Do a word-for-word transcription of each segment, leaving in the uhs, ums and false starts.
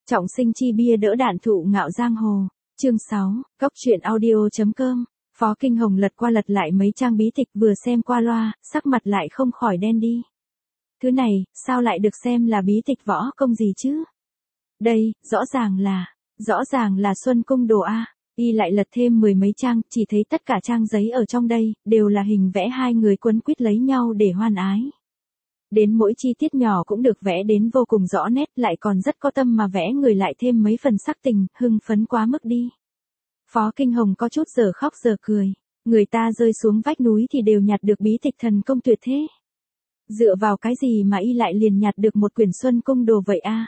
Trọng sinh chi bia đỡ đạn thụ ngạo giang hồ. Chương sáu, Cốc truyện audio.com. Phó Kinh Hồng lật qua lật lại mấy trang bí tịch vừa xem qua loa, sắc mặt lại không khỏi đen đi. Thứ này, sao lại được xem là bí tịch võ công gì chứ? Đây, rõ ràng là, rõ ràng là Xuân Cung Đồ A. Y lại lật thêm mười mấy trang, chỉ thấy tất cả trang giấy ở trong đây, đều là hình vẽ hai người quấn quýt lấy nhau để hoan ái. Đến mỗi chi tiết nhỏ cũng được vẽ đến vô cùng rõ nét, lại còn rất có tâm mà vẽ người lại thêm mấy phần sắc tình, hưng phấn quá mức đi. Phó Kinh Hồng có chút giờ khóc giờ cười, người ta rơi xuống vách núi thì đều nhặt được bí tịch thần công tuyệt thế. Dựa vào cái gì mà y lại liền nhặt được một quyển Xuân Cung Đồ vậy a?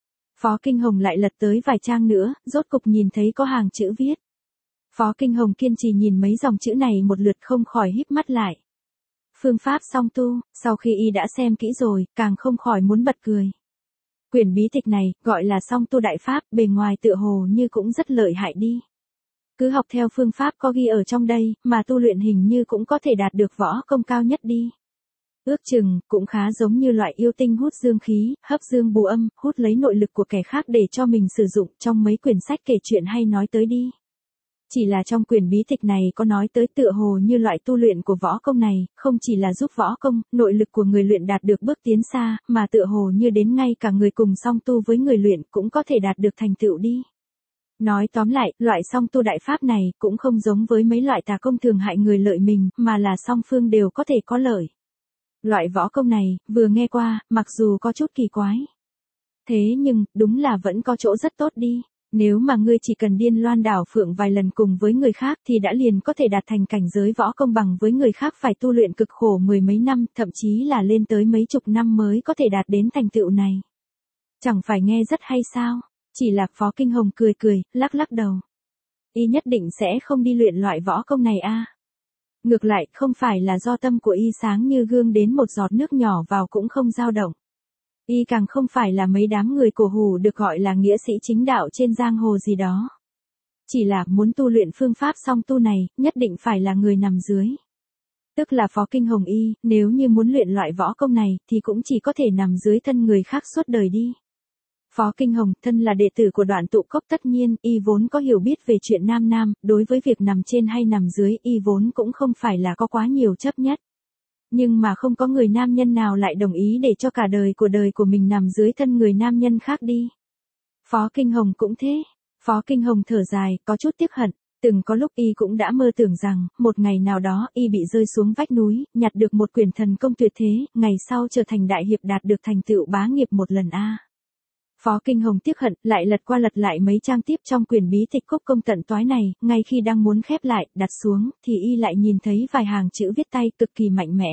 Phó Kinh Hồng lại lật tới vài trang nữa, rốt cục nhìn thấy có hàng chữ viết. Phó Kinh Hồng kiên trì nhìn mấy dòng chữ này một lượt không khỏi híp mắt lại. Phương pháp song tu, sau khi y đã xem kỹ rồi, càng không khỏi muốn bật cười. Quyển bí tịch này, gọi là song tu đại pháp, bề ngoài tựa hồ như cũng rất lợi hại đi. Cứ học theo phương pháp có ghi ở trong đây, mà tu luyện hình như cũng có thể đạt được võ công cao nhất đi. Ước chừng, cũng khá giống như loại yêu tinh hút dương khí, hấp dương bù âm, hút lấy nội lực của kẻ khác để cho mình sử dụng trong mấy quyển sách kể chuyện hay nói tới đi. Chỉ là trong quyển bí tịch này có nói tới tựa hồ như loại tu luyện của võ công này, không chỉ là giúp võ công, nội lực của người luyện đạt được bước tiến xa, mà tựa hồ như đến ngay cả người cùng song tu với người luyện cũng có thể đạt được thành tựu đi. Nói tóm lại, loại song tu đại pháp này cũng không giống với mấy loại tà công thường hại người lợi mình, mà là song phương đều có thể có lợi. Loại võ công này, vừa nghe qua, mặc dù có chút kỳ quái. Thế nhưng, đúng là vẫn có chỗ rất tốt đi. Nếu mà ngươi chỉ cần điên loan đảo phượng vài lần cùng với người khác thì đã liền có thể đạt thành cảnh giới võ công bằng với người khác phải tu luyện cực khổ mười mấy năm, thậm chí là lên tới mấy chục năm mới có thể đạt đến thành tựu này. Chẳng phải nghe rất hay sao? Chỉ là Phó Kinh Hồng cười cười, lắc lắc đầu. Y nhất định sẽ không đi luyện loại võ công này a. Ngược lại, không phải là do tâm của y sáng như gương đến một giọt nước nhỏ vào cũng không dao động. Y càng không phải là mấy đám người cổ hủ được gọi là nghĩa sĩ chính đạo trên giang hồ gì đó. Chỉ là muốn tu luyện phương pháp song tu này, nhất định phải là người nằm dưới. Tức là Phó Kinh Hồng y, nếu như muốn luyện loại võ công này, thì cũng chỉ có thể nằm dưới thân người khác suốt đời đi. Phó Kinh Hồng, thân là đệ tử của Đoạn Tụ Cốc, tất nhiên, y vốn có hiểu biết về chuyện nam nam, đối với việc nằm trên hay nằm dưới, y vốn cũng không phải là có quá nhiều chấp nhất. Nhưng mà không có người nam nhân nào lại đồng ý để cho cả đời của đời của mình nằm dưới thân người nam nhân khác đi. Phó Kinh Hồng cũng thế. Phó Kinh Hồng thở dài, có chút tiếc hận. Từng có lúc y cũng đã mơ tưởng rằng, một ngày nào đó y bị rơi xuống vách núi, nhặt được một quyển thần công tuyệt thế, ngày sau trở thành đại hiệp đạt được thành tựu bá nghiệp một lần a. Phó Kinh Hồng tiếc hận, lại lật qua lật lại mấy trang tiếp trong quyển bí tịch Cốc Công Tận Toái này, ngay khi đang muốn khép lại, đặt xuống, thì y lại nhìn thấy vài hàng chữ viết tay cực kỳ mạnh mẽ.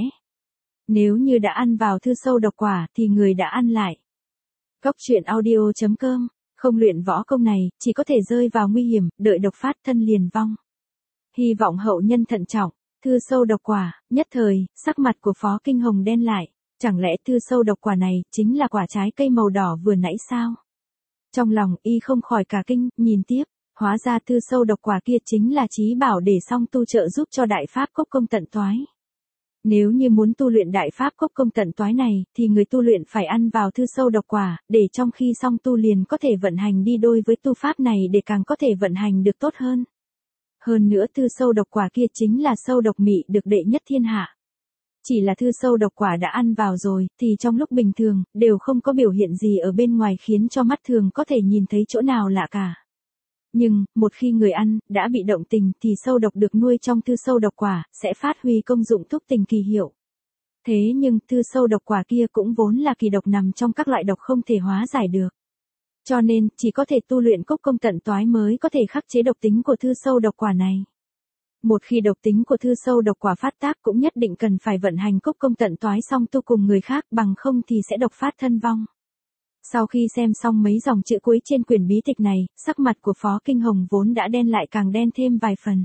Nếu như đã ăn vào thư sâu độc quả, thì người đã ăn lại. Cốc truyện audio.com, không luyện võ công này, chỉ có thể rơi vào nguy hiểm, đợi độc phát thân liền vong. Hy vọng hậu nhân thận trọng, thư sâu độc quả, nhất thời, sắc mặt của Phó Kinh Hồng đen lại. Chẳng lẽ thư sâu độc quả này chính là quả trái cây màu đỏ vừa nãy sao? Trong lòng y không khỏi cả kinh, nhìn tiếp, hóa ra thư sâu độc quả kia chính là chí bảo để song tu trợ giúp cho đại pháp Cốc Công Tận Toái. Nếu như muốn tu luyện đại pháp Cốc Công Tận Toái này, thì người tu luyện phải ăn vào thư sâu độc quả, để trong khi song tu liền có thể vận hành đi đôi với tu pháp này để càng có thể vận hành được tốt hơn. Hơn nữa thư sâu độc quả kia chính là sâu độc mị được đệ nhất thiên hạ. Chỉ là thư sâu độc quả đã ăn vào rồi, thì trong lúc bình thường, đều không có biểu hiện gì ở bên ngoài khiến cho mắt thường có thể nhìn thấy chỗ nào lạ cả. Nhưng, một khi người ăn, đã bị động tình, thì sâu độc được nuôi trong thư sâu độc quả, sẽ phát huy công dụng thúc tình kỳ hiệu. Thế nhưng, thư sâu độc quả kia cũng vốn là kỳ độc nằm trong các loại độc không thể hóa giải được. Cho nên, chỉ có thể tu luyện Cốc Công Tận Toái mới có thể khắc chế độc tính của thư sâu độc quả này. Một khi độc tính của thư sâu độc quả phát tác cũng nhất định cần phải vận hành Cốc Công Tận Toái song tu cùng người khác, bằng không thì sẽ độc phát thân vong. Sau khi xem xong mấy dòng chữ cuối trên quyển bí tịch này, sắc mặt của Phó Kinh Hồng vốn đã đen lại càng đen thêm vài phần.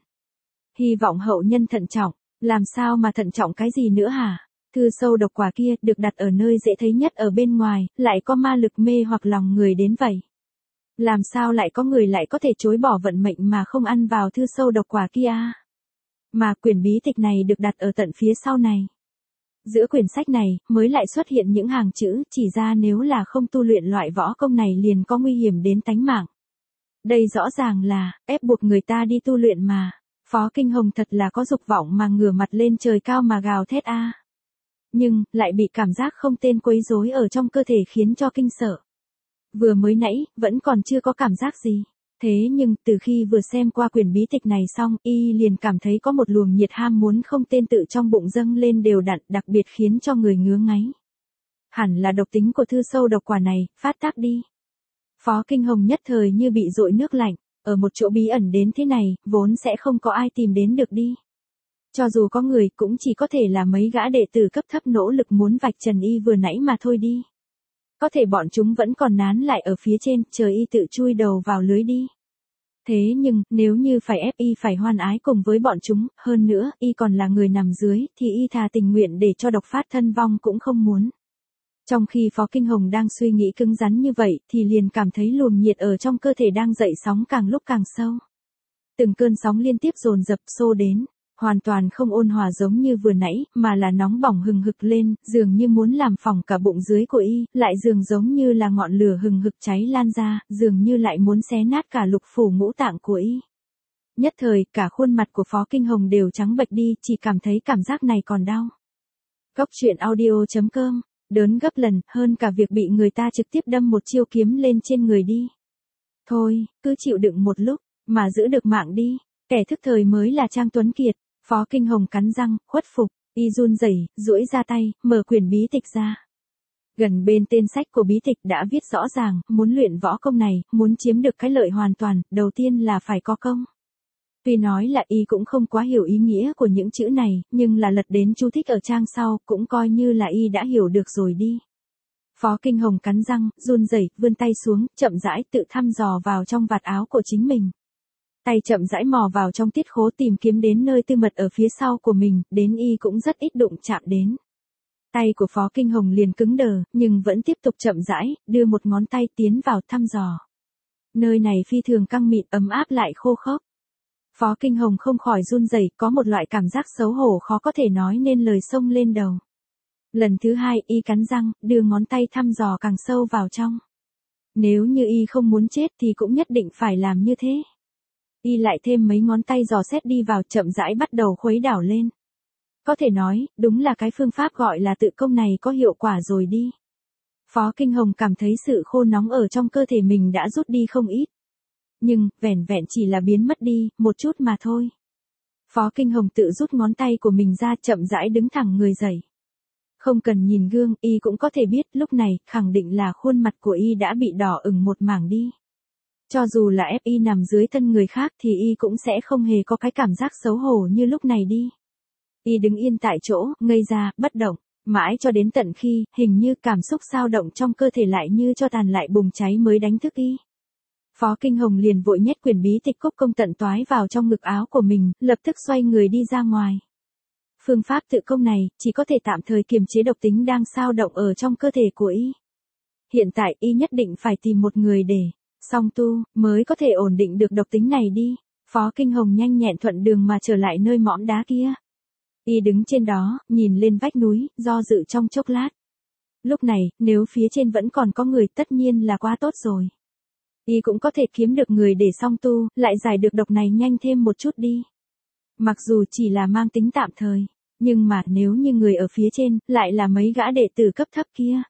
Hy vọng hậu nhân thận trọng, làm sao mà thận trọng cái gì nữa hả? Thư sâu độc quả kia được đặt ở nơi dễ thấy nhất ở bên ngoài, lại có ma lực mê hoặc lòng người đến vậy. Làm sao lại có người lại có thể chối bỏ vận mệnh mà không ăn vào thư sâu độc quả kia? Mà quyển bí tịch này được đặt ở tận phía sau này. Giữa quyển sách này, mới lại xuất hiện những hàng chữ, chỉ ra nếu là không tu luyện loại võ công này liền có nguy hiểm đến tánh mạng. Đây rõ ràng là, ép buộc người ta đi tu luyện mà. Phó Kinh Hồng thật là có dục vọng mà ngửa mặt lên trời cao mà gào thét a. Nhưng, lại bị cảm giác không tên quấy rối ở trong cơ thể khiến cho kinh sợ. Vừa mới nãy, vẫn còn chưa có cảm giác gì. Thế nhưng, từ khi vừa xem qua quyển bí tịch này xong, y liền cảm thấy có một luồng nhiệt ham muốn không tên tự trong bụng dâng lên đều đặn, đặc biệt khiến cho người ngứa ngáy. Hẳn là độc tính của thư sâu độc quả này, phát tác đi. Phó Kinh Hồng nhất thời như bị dội nước lạnh, ở một chỗ bí ẩn đến thế này, vốn sẽ không có ai tìm đến được đi. Cho dù có người, cũng chỉ có thể là mấy gã đệ tử cấp thấp nỗ lực muốn vạch trần y vừa nãy mà thôi đi. Có thể bọn chúng vẫn còn nán lại ở phía trên, chờ y tự chui đầu vào lưới đi. Thế nhưng, nếu như phải ép y phải hoan ái cùng với bọn chúng, hơn nữa, y còn là người nằm dưới, thì y thà tình nguyện để cho độc phát thân vong cũng không muốn. Trong khi Phó Kinh Hồng đang suy nghĩ cứng rắn như vậy, thì liền cảm thấy luồng nhiệt ở trong cơ thể đang dậy sóng càng lúc càng sâu. Từng cơn sóng liên tiếp dồn dập xô đến, hoàn toàn không ôn hòa giống như vừa nãy, mà là nóng bỏng hừng hực lên, dường như muốn làm phỏng cả bụng dưới của y, lại dường giống như là ngọn lửa hừng hực cháy lan ra, dường như lại muốn xé nát cả lục phủ ngũ tạng của y. Nhất thời, cả khuôn mặt của Phó Kinh Hồng đều trắng bệch đi, chỉ cảm thấy cảm giác này còn đau. Cốc truyện audio chấm com, đớn gấp lần, hơn cả việc bị người ta trực tiếp đâm một chiêu kiếm lên trên người đi. Thôi, cứ chịu đựng một lúc, mà giữ được mạng đi, kẻ thức thời mới là Trang Tuấn Kiệt. Phó Kinh Hồng cắn răng, khuất phục, y run rẩy, duỗi ra tay, mở quyển bí tịch ra. Gần bên tên sách của bí tịch đã viết rõ ràng, muốn luyện võ công này, muốn chiếm được cái lợi hoàn toàn, đầu tiên là phải có công. Tuy nói là y cũng không quá hiểu ý nghĩa của những chữ này, nhưng là lật đến chú thích ở trang sau, cũng coi như là y đã hiểu được rồi đi. Phó Kinh Hồng cắn răng, run rẩy, vươn tay xuống, chậm rãi tự thăm dò vào trong vạt áo của chính mình. Tay chậm rãi mò vào trong tiết khố tìm kiếm đến nơi tư mật ở phía sau của mình, đến y cũng rất ít đụng chạm đến. Tay của Phó Kinh Hồng liền cứng đờ, nhưng vẫn tiếp tục chậm rãi, đưa một ngón tay tiến vào thăm dò. Nơi này phi thường căng mịn, ấm áp lại khô khốc. Phó Kinh Hồng không khỏi run rẩy, có một loại cảm giác xấu hổ khó có thể nói nên lời xông lên đầu. Lần thứ hai, y cắn răng, đưa ngón tay thăm dò càng sâu vào trong. Nếu như y không muốn chết thì cũng nhất định phải làm như thế. Y lại thêm mấy ngón tay dò xét đi vào, chậm rãi bắt đầu khuấy đảo lên. Có thể nói, đúng là cái phương pháp gọi là tự công này có hiệu quả rồi đi. Phó Kinh Hồng cảm thấy sự khô nóng ở trong cơ thể mình đã rút đi không ít. Nhưng, vẻn vẹn chỉ là biến mất đi, một chút mà thôi. Phó Kinh Hồng tự rút ngón tay của mình ra, chậm rãi đứng thẳng người dậy. Không cần nhìn gương, y cũng có thể biết lúc này, khẳng định là khuôn mặt của y đã bị đỏ ửng một mảng đi. Cho dù là ép y nằm dưới thân người khác thì y cũng sẽ không hề có cái cảm giác xấu hổ như lúc này đi. Y đứng yên tại chỗ, ngây ra, bất động, mãi cho đến tận khi, hình như cảm xúc dao động trong cơ thể lại như cho tàn lại bùng cháy mới đánh thức y. Phó Kinh Hồng liền vội nhét quyển bí tịch Cốc Công tận toái vào trong ngực áo của mình, lập tức xoay người đi ra ngoài. Phương pháp tự công này, chỉ có thể tạm thời kiềm chế độc tính đang dao động ở trong cơ thể của y. Hiện tại y nhất định phải tìm một người để song tu, mới có thể ổn định được độc tính này đi. Phó Kinh Hồng nhanh nhẹn thuận đường mà trở lại nơi mỏm đá kia. Y đứng trên đó, nhìn lên vách núi, do dự trong chốc lát. Lúc này, nếu phía trên vẫn còn có người tất nhiên là quá tốt rồi. Y cũng có thể kiếm được người để song tu, lại giải được độc này nhanh thêm một chút đi. Mặc dù chỉ là mang tính tạm thời, nhưng mà nếu như người ở phía trên, lại là mấy gã đệ tử cấp thấp kia.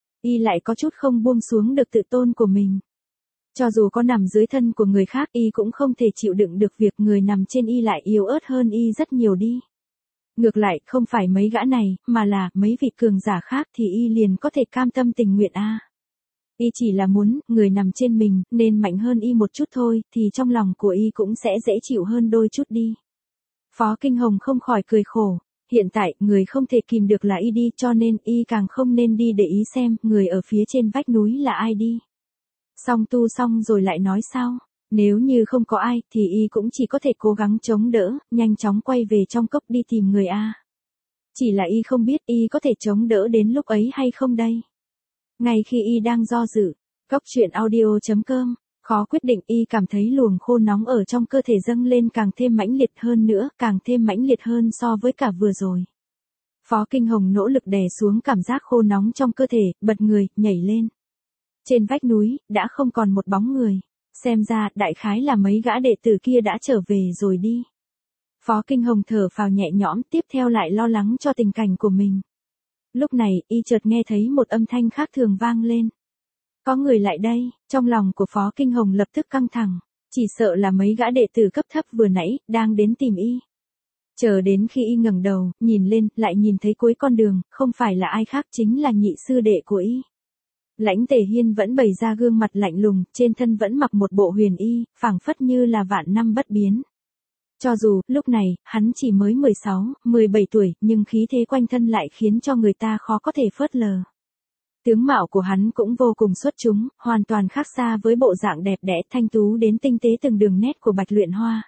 Y lại có chút không buông xuống được tự tôn của mình. Cho dù có nằm dưới thân của người khác y cũng không thể chịu đựng được việc người nằm trên y lại yếu ớt hơn y rất nhiều đi. Ngược lại, không phải mấy gã này, mà là mấy vị cường giả khác thì y liền có thể cam tâm tình nguyện a. À. Y chỉ là muốn, người nằm trên mình, nên mạnh hơn y một chút thôi, thì trong lòng của y cũng sẽ dễ chịu hơn đôi chút đi. Phó Kinh Hồng không khỏi cười khổ. Hiện tại, người không thể kìm được là y đi, cho nên y càng không nên đi để ý xem, người ở phía trên vách núi là ai đi. Xong tu xong rồi lại nói sao? Nếu như không có ai, thì y cũng chỉ có thể cố gắng chống đỡ, nhanh chóng quay về trong cốc đi tìm người A. Chỉ là y không biết y có thể chống đỡ đến lúc ấy hay không đây. Ngay khi y đang do dự, cốc truyện audio chấm com, khó quyết định y cảm thấy luồng khô nóng ở trong cơ thể dâng lên càng thêm mãnh liệt hơn nữa, càng thêm mãnh liệt hơn so với cả vừa rồi. Phó Kinh Hồng nỗ lực đè xuống cảm giác khô nóng trong cơ thể, bật người, nhảy lên. Trên vách núi, đã không còn một bóng người. Xem ra, đại khái là mấy gã đệ tử kia đã trở về rồi đi. Phó Kinh Hồng thở phào nhẹ nhõm, tiếp theo lại lo lắng cho tình cảnh của mình. Lúc này, y chợt nghe thấy một âm thanh khác thường vang lên. Có người lại đây, trong lòng của Phó Kinh Hồng lập tức căng thẳng. Chỉ sợ là mấy gã đệ tử cấp thấp vừa nãy, đang đến tìm y. Chờ đến khi y ngẩng đầu, nhìn lên, lại nhìn thấy cuối con đường, không phải là ai khác chính là nhị sư đệ của y. Lãnh Tề Hiên vẫn bày ra gương mặt lạnh lùng, trên thân vẫn mặc một bộ huyền y, phảng phất như là vạn năm bất biến. Cho dù, lúc này, hắn chỉ mới mười sáu, mười bảy tuổi, nhưng khí thế quanh thân lại khiến cho người ta khó có thể phớt lờ. Tướng mạo của hắn cũng vô cùng xuất chúng, hoàn toàn khác xa với bộ dạng đẹp đẽ thanh tú đến tinh tế từng đường nét của Bạch Luyện Hoa.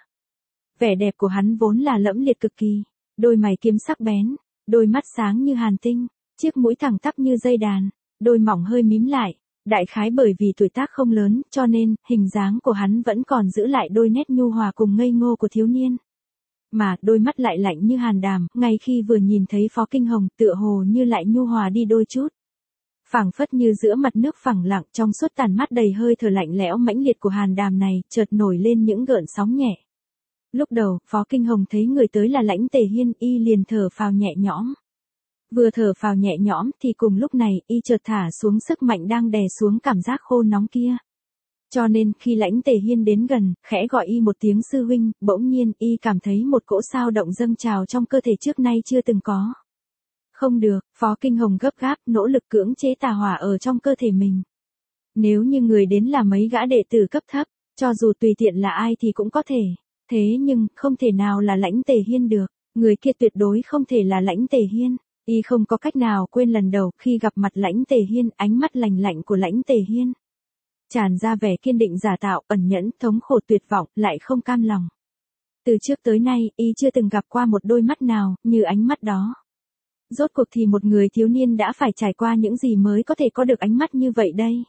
Vẻ đẹp của hắn vốn là lẫm liệt cực kỳ, đôi mày kiếm sắc bén, đôi mắt sáng như hàn tinh, chiếc mũi thẳng tắp như dây đàn, đôi mỏng hơi mím lại, đại khái bởi vì tuổi tác không lớn, cho nên, hình dáng của hắn vẫn còn giữ lại đôi nét nhu hòa cùng ngây ngô của thiếu niên. Mà, đôi mắt lại lạnh như hàn đàm, ngay khi vừa nhìn thấy Phó Kinh Hồng, tựa hồ như lại nhu hòa đi đôi chút. Phảng phất như giữa mặt nước phẳng lặng, trong suốt tàn mắt đầy hơi thở lạnh lẽo mãnh liệt của hàn đàm này, chợt nổi lên những gợn sóng nhẹ. Lúc đầu, Phó Kinh Hồng thấy người tới là Lãnh Tề Hiên, y liền thở phào nhẹ nhõm. Vừa thở phào nhẹ nhõm thì cùng lúc này, y chợt thả xuống sức mạnh đang đè xuống cảm giác khô nóng kia. Cho nên, khi Lãnh Tề Hiên đến gần, khẽ gọi y một tiếng sư huynh, bỗng nhiên, y cảm thấy một cỗ sao động dâng trào trong cơ thể trước nay chưa từng có. Không được, Phó Kinh Hồng gấp gáp, nỗ lực cưỡng chế tà hỏa ở trong cơ thể mình. Nếu như người đến là mấy gã đệ tử cấp thấp, cho dù tùy tiện là ai thì cũng có thể. Thế nhưng, không thể nào là Lãnh Tề Hiên được, người kia tuyệt đối không thể là Lãnh Tề Hiên. Y không có cách nào quên lần đầu khi gặp mặt Lãnh Tề Hiên, ánh mắt lạnh lạnh của Lãnh Tề Hiên. Tràn ra vẻ kiên định giả tạo, ẩn nhẫn, thống khổ tuyệt vọng, lại không cam lòng. Từ trước tới nay, y chưa từng gặp qua một đôi mắt nào, như ánh mắt đó. Rốt cuộc thì một người thiếu niên đã phải trải qua những gì mới có thể có được ánh mắt như vậy đây.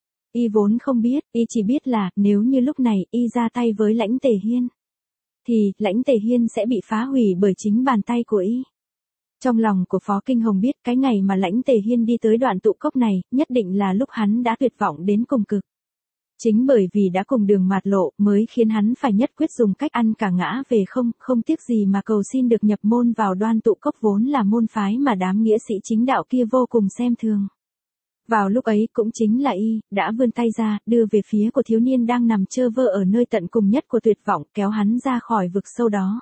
Y vốn không biết, y chỉ biết là, nếu như lúc này, y ra tay với Lãnh Tề Hiên, thì, Lãnh Tề Hiên sẽ bị phá hủy bởi chính bàn tay của y. Trong lòng của Phó Kinh Hồng biết cái ngày mà Lãnh Tề Hiên đi tới đoạn tụ cốc này, nhất định là lúc hắn đã tuyệt vọng đến cùng cực. Chính bởi vì đã cùng đường mạt lộ mới khiến hắn phải nhất quyết dùng cách ăn cả ngã về không, không tiếc gì mà cầu xin được nhập môn vào Đoan Tụ Cốc vốn là môn phái mà đám nghĩa sĩ chính đạo kia vô cùng xem thường. Vào lúc ấy cũng chính là y, đã vươn tay ra, đưa về phía của thiếu niên đang nằm trơ vơ ở nơi tận cùng nhất của tuyệt vọng, kéo hắn ra khỏi vực sâu đó.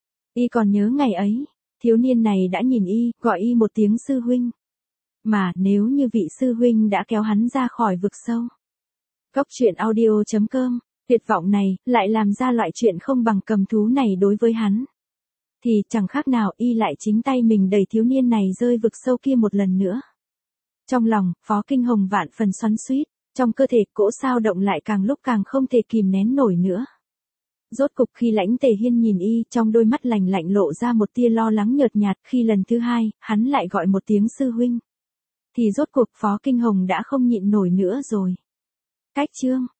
Y còn nhớ ngày ấy, thiếu niên này đã nhìn y, gọi y một tiếng sư huynh. Mà, nếu như vị sư huynh đã kéo hắn ra khỏi vực sâu. Góc truyện audio chấm com, tuyệt vọng này, lại làm ra loại chuyện không bằng cầm thú này đối với hắn. Thì, chẳng khác nào y lại chính tay mình đẩy thiếu niên này rơi vực sâu kia một lần nữa. Trong lòng, Phó Kinh Hồng vạn phần xoắn xuýt, trong cơ thể cỗ sao động lại càng lúc càng không thể kìm nén nổi nữa. Rốt cục khi Lãnh Tề Hiên nhìn y, trong đôi mắt lạnh lạnh lộ ra một tia lo lắng nhợt nhạt, khi lần thứ hai, hắn lại gọi một tiếng sư huynh. Thì rốt cuộc Phó Kinh Hồng đã không nhịn nổi nữa rồi. Cách chương